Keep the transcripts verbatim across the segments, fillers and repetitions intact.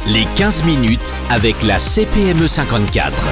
Les quinze minutes avec la C P M E cinquante-quatre.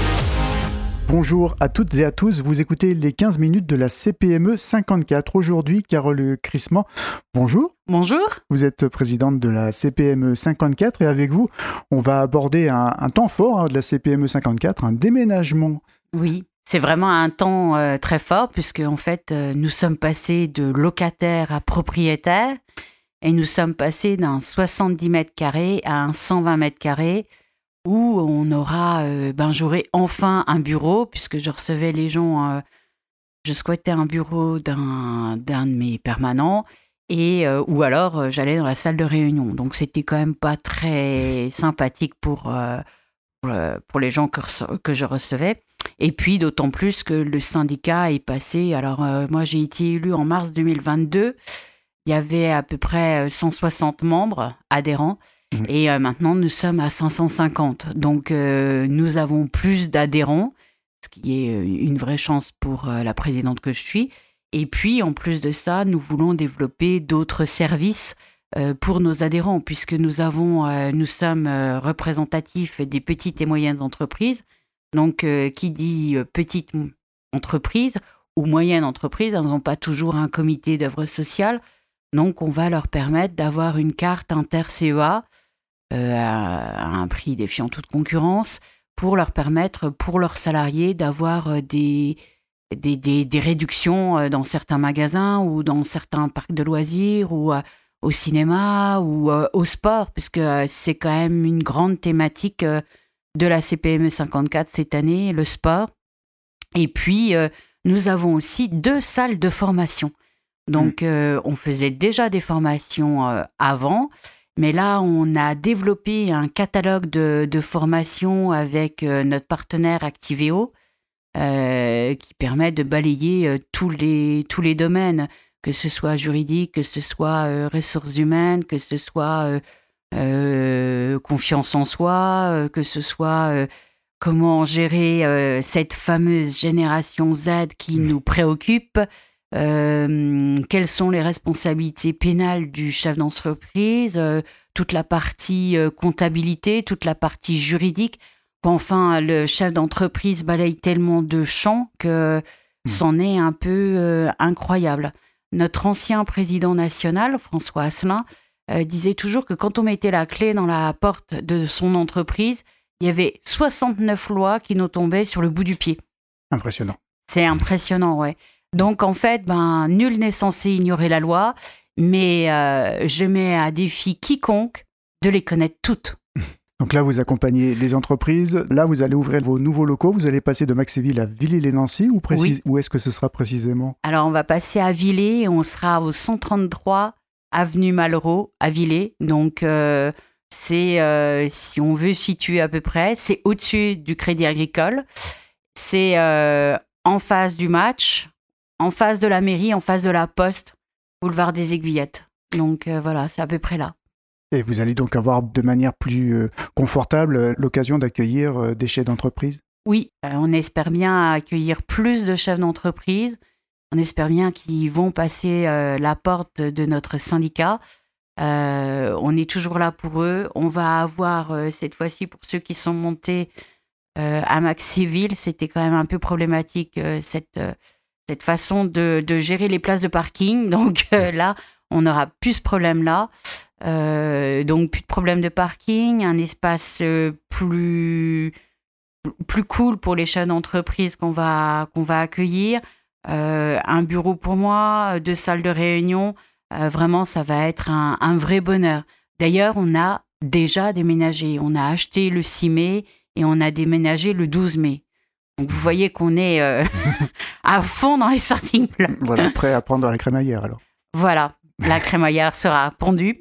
Bonjour à toutes et à tous, vous écoutez les quinze minutes de la C P M E cinquante-quatre. Aujourd'hui, Carole Crissement, bonjour. Bonjour. Vous êtes présidente de la C P M E cinquante-quatre et avec vous, on va aborder un, un temps fort hein, de la C P M E cinquante-quatre, un déménagement. Oui, c'est vraiment un temps euh, très fort puisque en fait, euh, nous sommes passés de locataire à propriétaire et nous sommes passés d'un soixante-dix mètres carrés à un cent vingt mètres carrés où on aura, euh, ben j'aurai enfin un bureau puisque je recevais les gens, euh, je squattais un bureau d'un, d'un de mes permanents et euh, ou alors euh, j'allais dans la salle de réunion. Donc c'était quand même pas très sympathique pour, euh, pour, euh, pour les gens que, rece- que je recevais. Et puis d'autant plus que le syndicat est passé, alors euh, moi j'ai été élue en mars deux mille vingt-deux, il y avait à peu près cent soixante membres adhérents. Mmh. Et euh, maintenant, nous sommes à cinq cent cinquante. Donc, euh, nous avons plus d'adhérents, ce qui est une vraie chance pour euh, la présidente que je suis. Et puis, en plus de ça, nous voulons développer d'autres services euh, pour nos adhérents, puisque nous, avons, euh, nous sommes euh, représentatifs des petites et moyennes entreprises. Donc, euh, qui dit euh, petite entreprise ou moyenne entreprise, elles n'ont pas toujours un comité d'œuvre sociale. Donc, on va leur permettre d'avoir une carte inter-C E A euh, à un prix défiant toute concurrence pour leur permettre, pour leurs salariés, d'avoir des, des, des, des réductions dans certains magasins ou dans certains parcs de loisirs ou euh, au cinéma ou euh, au sport, puisque euh, c'est quand même une grande thématique euh, de la C P M E cinquante-quatre cette année, le sport. Et puis, euh, nous avons aussi deux salles de formation. Donc, euh, on faisait déjà des formations euh, avant, mais là, on a développé un catalogue de, de formations avec euh, notre partenaire Activeo euh, qui permet de balayer euh, tous les, tous les domaines, que ce soit juridique, que ce soit euh, ressources humaines, que ce soit euh, euh, confiance en soi, euh, que ce soit euh, comment gérer euh, cette fameuse génération Z qui nous préoccupe. Euh, quelles sont les responsabilités pénales du chef d'entreprise, euh, toute la partie euh, comptabilité, toute la partie juridique. Enfin, le chef d'entreprise balaye tellement de champs que mmh. c'en est un peu euh, incroyable. Notre ancien président national, François Asselin, euh, disait toujours que quand on mettait la clé dans la porte de son entreprise, il y avait soixante-neuf lois qui nous tombaient sur le bout du pied. Impressionnant. C'est impressionnant, ouais. Donc, en fait, ben, nul n'est censé ignorer la loi, mais euh, je mets à défi quiconque de les connaître toutes. Donc là, vous accompagnez les entreprises. Là, vous allez ouvrir vos nouveaux locaux. Vous allez passer de Maxéville à Villers-lès-Nancy. Où, précise... oui. où est-ce que ce sera précisément ? Alors, on va passer à Villers et on sera au cent trente-trois avenue Malraux à Villers. Donc, euh, c'est, euh, si on veut situer à peu près, c'est au-dessus du Crédit Agricole. C'est euh, en face du match. En face de la mairie, en face de la poste, boulevard des Aiguillettes. Donc euh, voilà, c'est à peu près là. Et vous allez donc avoir de manière plus euh, confortable euh, l'occasion d'accueillir euh, des chefs d'entreprise ? Oui, euh, on espère bien accueillir plus de chefs d'entreprise. On espère bien qu'ils vont passer euh, la porte de notre syndicat. Euh, on est toujours là pour eux. On va avoir, euh, cette fois-ci, pour ceux qui sont montés euh, à Maxéville, c'était quand même un peu problématique, euh, cette... Euh, cette façon de, de gérer les places de parking. Donc euh, là, on n'aura plus ce problème-là. Euh, donc plus de problème de parking, un espace euh, plus, plus cool pour les chefs d'entreprise qu'on va, qu'on va accueillir, euh, un bureau pour moi, deux salles de réunion. Euh, vraiment, ça va être un, un vrai bonheur. D'ailleurs, on a déjà déménagé. On a acheté le six mai et on a déménagé le douze mai. Donc, vous voyez qu'on est euh, à fond dans les starting blocks. Voilà, prêt à prendre la crémaillère alors. Voilà, la crémaillère sera pendue.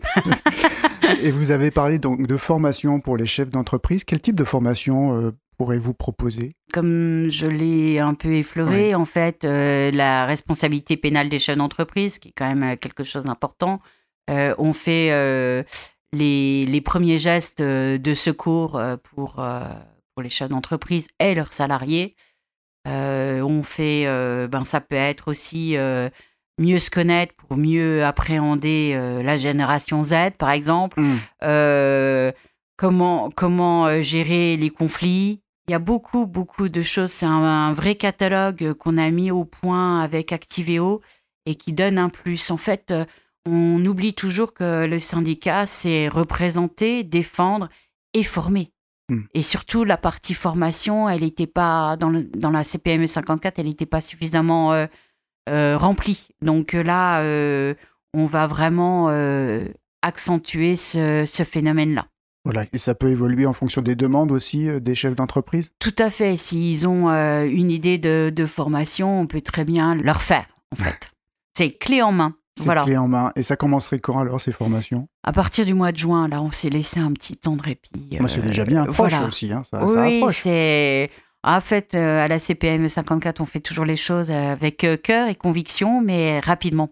Et vous avez parlé donc de formation pour les chefs d'entreprise. Quel type de formation euh, pourrez-vous proposer ? Comme je l'ai un peu effleuré, oui. en fait, euh, la responsabilité pénale des chefs d'entreprise, qui est quand même quelque chose d'important. Euh, on fait euh, les, les premiers gestes de secours pour... Euh, pour les chefs d'entreprise et leurs salariés. Euh, on fait, euh, ben, ça peut être aussi euh, mieux se connaître pour mieux appréhender euh, la génération Z, par exemple. Mmh. Euh, comment, comment euh, gérer les conflits. Il y a beaucoup, beaucoup de choses. C'est un, un vrai catalogue qu'on a mis au point avec Activéo et qui donne un plus. En fait, euh, on oublie toujours que le syndicat, c'est représenter, défendre et former. Mmh. Et surtout, la partie formation, elle n'était pas, dans, le, dans la C P M E cinquante-quatre, elle n'était pas suffisamment euh, euh, remplie. Donc là, euh, on va vraiment euh, accentuer ce, ce phénomène-là. Voilà, et ça peut évoluer en fonction des demandes aussi euh, des chefs d'entreprise ? Tout à fait. S'ils ont euh, une idée de, de formation, on peut très bien leur faire, en fait. C'est clé en main. C'est voilà. clé en main. Et ça commencerait quand alors, ces formations ? À partir du mois de juin, là, on s'est laissé un petit temps de répit. Moi, c'est déjà bien proche voilà. aussi, hein, ça, oui, ça approche. c'est... En fait, euh, à la C P M E cinquante-quatre, on fait toujours les choses avec euh, cœur et conviction, mais rapidement.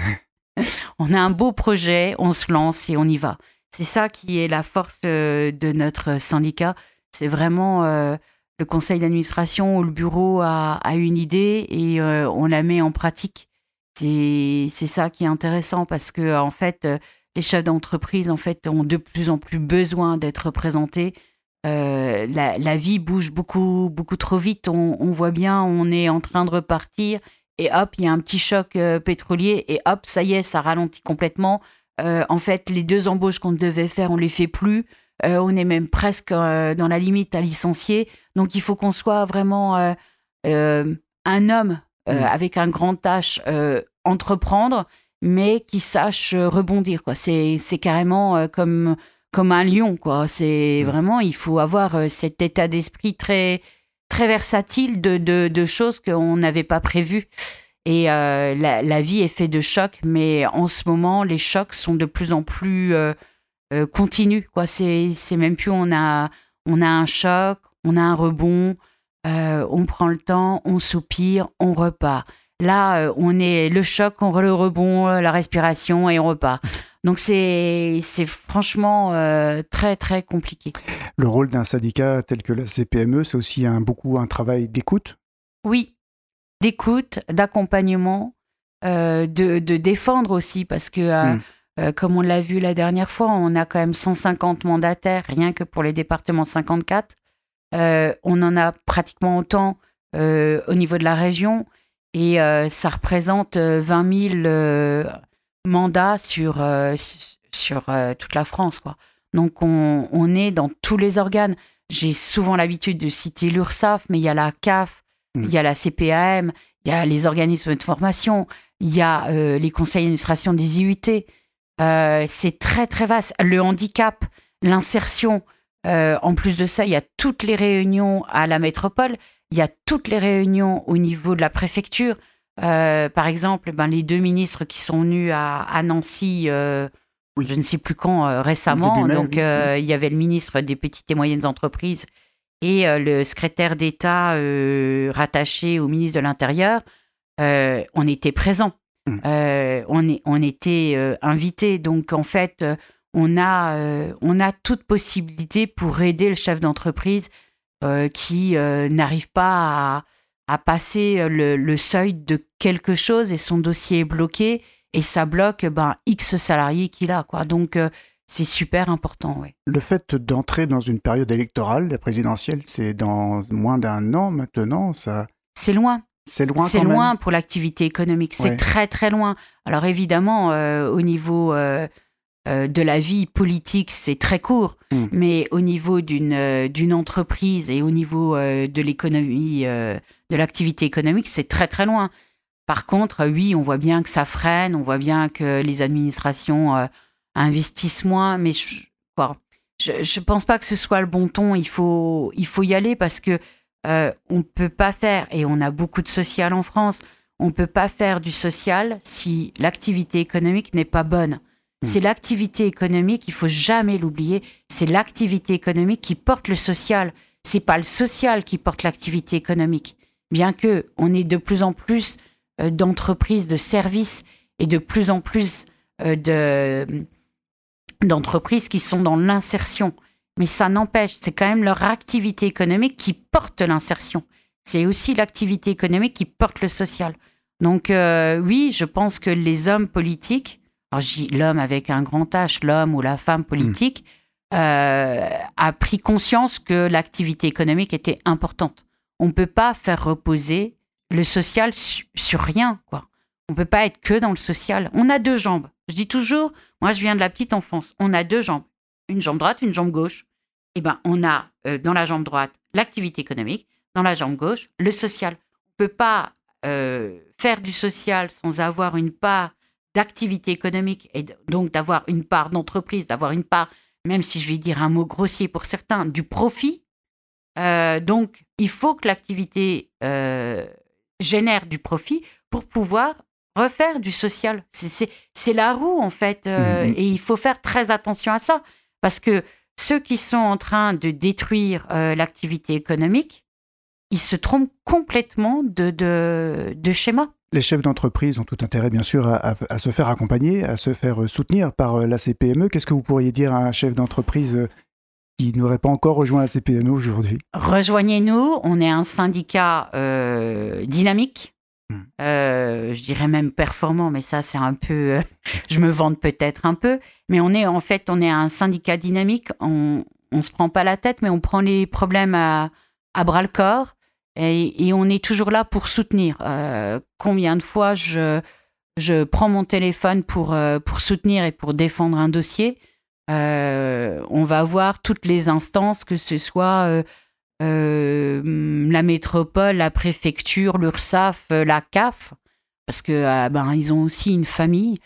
On a un beau projet, on se lance et on y va. C'est ça qui est la force euh, de notre syndicat. C'est vraiment euh, le conseil d'administration ou le bureau a, a une idée et euh, on la met en pratique. C'est, c'est ça qui est intéressant parce que en fait, euh, les chefs d'entreprise en fait, ont de plus en plus besoin d'être représentés. Euh, la, la vie bouge beaucoup, beaucoup trop vite. On, on voit bien, on est en train de repartir et hop, il y a un petit choc euh, pétrolier et hop, ça y est, ça ralentit complètement. Euh, en fait, les deux embauches qu'on devait faire, on les fait plus. Euh, on est même presque euh, dans la limite à licencier. Donc, il faut qu'on soit vraiment euh, euh, un homme euh, mmh. avec un grand H, euh, entreprendre, mais qui sache rebondir, quoi. C'est, c'est carrément euh, comme, comme un lion, quoi. C'est mmh. vraiment, il faut avoir euh, cet état d'esprit très, très versatile de, de, de choses qu'on n'avait pas prévues. Et euh, la, la vie est faite de chocs, mais en ce moment, les chocs sont de plus en plus euh, euh, continus, quoi. C'est, c'est même plus on a, on a un choc, on a un rebond, euh, on prend le temps, on soupire, on repart. Là, euh, on est le choc, on le rebond, la respiration et on repart. Donc c'est, c'est franchement euh, très, très compliqué. Le rôle d'un syndicat tel que la C P M E, c'est aussi un, beaucoup un travail d'écoute ? Oui. D'écoute, d'accompagnement, euh, de, de défendre aussi, parce que, euh, mmh. euh, comme on l'a vu la dernière fois, on a quand même cent cinquante mandataires, rien que pour les départements cinquante-quatre. Euh, on en a pratiquement autant euh, au niveau de la région, et euh, ça représente vingt mille euh, mandats sur, euh, sur euh, toute la France, quoi. Donc, on, on est dans tous les organes. J'ai souvent l'habitude de citer l'URSSAF, mais il y a la C A F, il y a la C P A M, il y a les organismes de formation, il y a euh, les conseils d'administration des I U T. Euh, c'est très, très vaste. Le handicap, l'insertion. Euh, en plus de ça, il y a toutes les réunions à la métropole. Il y a toutes les réunions au niveau de la préfecture. Euh, par exemple, ben, les deux ministres qui sont venus à, à Nancy, euh, oui. je ne sais plus quand, euh, récemment. Donc, oui. euh, il y avait le ministre des petites et moyennes entreprises et euh, le secrétaire d'État euh, rattaché au ministre de l'Intérieur, euh, on était présents. Mmh. Euh, on, est, on était euh, invités. Donc, en fait, euh, on, a, euh, on a toute possibilité pour aider le chef d'entreprise euh, qui euh, n'arrive pas à, à passer le, le seuil de quelque chose et son dossier est bloqué et ça bloque ben, X salariés qu'il a, quoi. Donc, euh, c'est super important, oui. Le fait d'entrer dans une période électorale, la présidentielle, c'est dans moins d'un an maintenant, ça... C'est loin. C'est loin C'est quand loin même. Pour l'activité économique. C'est ouais. très, très loin. Alors évidemment, euh, au niveau euh, euh, de la vie politique, c'est très court. Mm. Mais au niveau d'une, euh, d'une entreprise et au niveau euh, de l'économie, euh, de l'activité économique, c'est très, très loin. Par contre, oui, on voit bien que ça freine. On voit bien que les administrations... Euh, investissent moins, mais je, quoi, je, je pense pas que ce soit le bon ton. Il faut, il faut y aller parce que euh, on peut pas faire, et on a beaucoup de social en France, on peut pas faire du social si l'activité économique n'est pas bonne. Mmh. C'est l'activité économique, il faut jamais l'oublier, c'est l'activité économique qui porte le social. C'est pas le social qui porte l'activité économique. Bien que on ait de plus en plus euh, d'entreprises, de services et de plus en plus euh, de d'entreprises qui sont dans l'insertion. Mais ça n'empêche, c'est quand même leur activité économique qui porte l'insertion. C'est aussi l'activité économique qui porte le social. Donc euh, oui, je pense que les hommes politiques, alors je dis l'homme avec un grand H, l'homme ou la femme politique, euh, a pris conscience que l'activité économique était importante. On ne peut pas faire reposer le social su- sur rien, quoi. On ne peut pas être que dans le social. On a deux jambes. Je dis toujours, moi je viens de la petite enfance, on a deux jambes. Une jambe droite, une jambe gauche. Eh ben, on a euh, dans la jambe droite l'activité économique, dans la jambe gauche, le social. On ne peut pas euh, faire du social sans avoir une part d'activité économique et donc d'avoir une part d'entreprise, d'avoir une part, même si je vais dire un mot grossier pour certains, du profit. Euh, donc, il faut que l'activité euh, génère du profit pour pouvoir refaire du social. C'est, c'est, c'est la roue, en fait, euh, mmh. et il faut faire très attention à ça, parce que ceux qui sont en train de détruire euh, l'activité économique, ils se trompent complètement de, de, de schéma. Les chefs d'entreprise ont tout intérêt, bien sûr, à, à, à se faire accompagner, à se faire soutenir par la C P M E. Qu'est-ce que vous pourriez dire à un chef d'entreprise qui n'aurait pas encore rejoint la C P M E aujourd'hui ? Rejoignez-nous, on est un syndicat euh, dynamique, mmh. euh, je dirais même performant, mais ça c'est un peu, euh, je me vante peut-être un peu, mais on est en fait on est un syndicat dynamique, on ne se prend pas la tête, mais on prend les problèmes à, à bras-le-corps. Et, et on est toujours là pour soutenir. Euh, combien de fois je, je prends mon téléphone pour, euh, pour soutenir et pour défendre un dossier. Euh, on va voir toutes les instances, que ce soit euh, euh, la métropole, la préfecture, l'URSSAF, la C A F, parce que euh, ben, ils ont aussi une famille.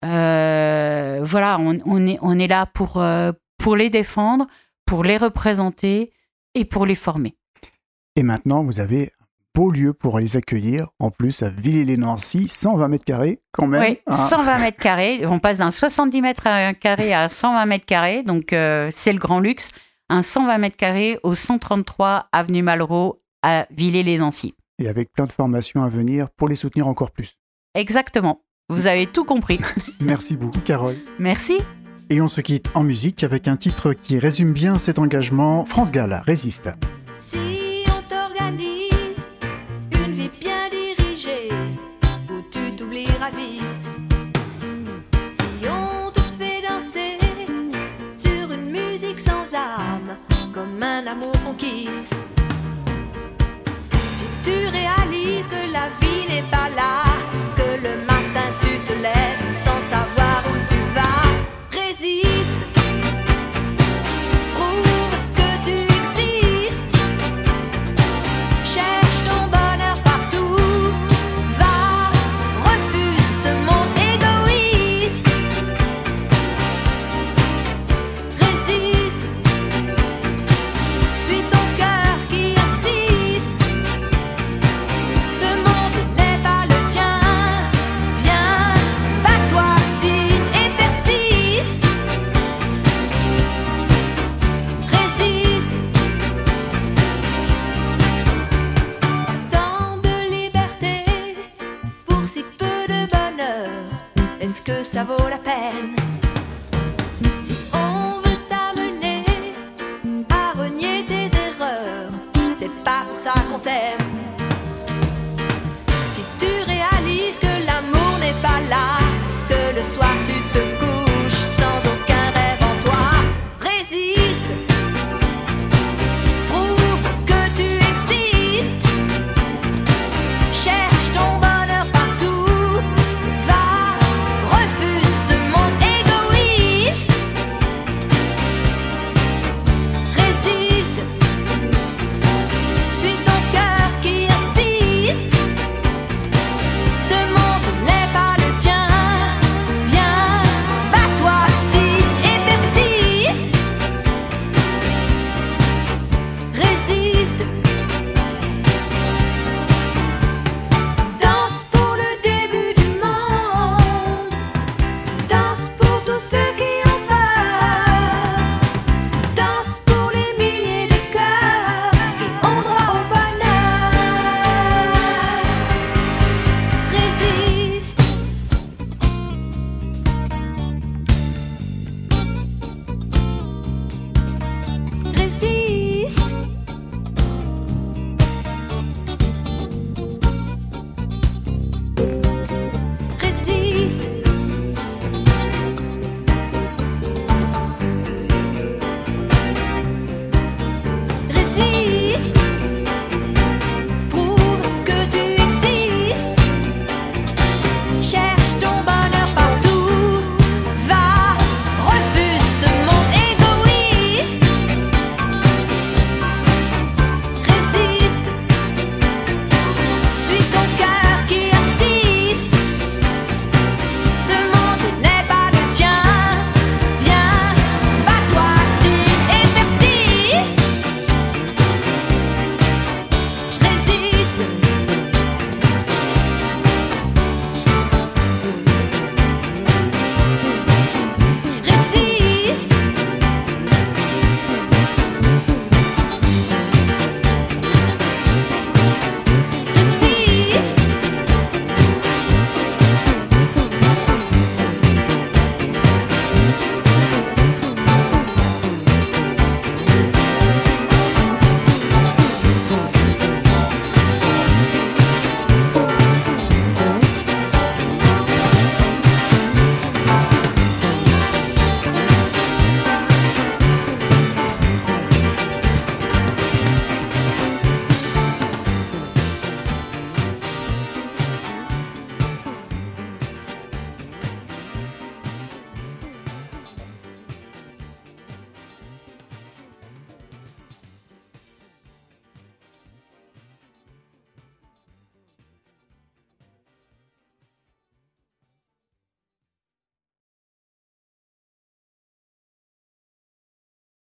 Euh, voilà, on, on, est, on est là pour, euh, pour les défendre, pour les représenter et pour les former. Et maintenant, vous avez un beau lieu pour les accueillir. En plus, à Villers-lès-Nancy, cent vingt mètres carrés quand même. Oui, hein. cent vingt mètres carrés. On passe d'un soixante-dix mètres carrés à cent vingt mètres carrés. Donc, euh, c'est le grand luxe. Un cent vingt mètres carrés au cent trente-trois avenue Malraux à Villers-lès-Nancy. Et avec plein de formations à venir pour les soutenir encore plus. Exactement. Vous avez tout compris. Merci beaucoup, Carole. Merci. Et on se quitte en musique avec un titre qui résume bien cet engagement. France Gall, Résiste. Si bien dirigé, où tu t'oublieras vite. Si on te fait danser sur une musique sans âme, comme un amour qu'on quitte. Si tu réalises que la vie n'est pas là, que le matin tu te lèves sans savoir où tu vas, résiste. Prouve que tu existes. Cherche ton bonheur. Est-ce que ça vaut la peine? Si on veut t'amener à renier tes erreurs, c'est pas pour ça qu'on t'aime.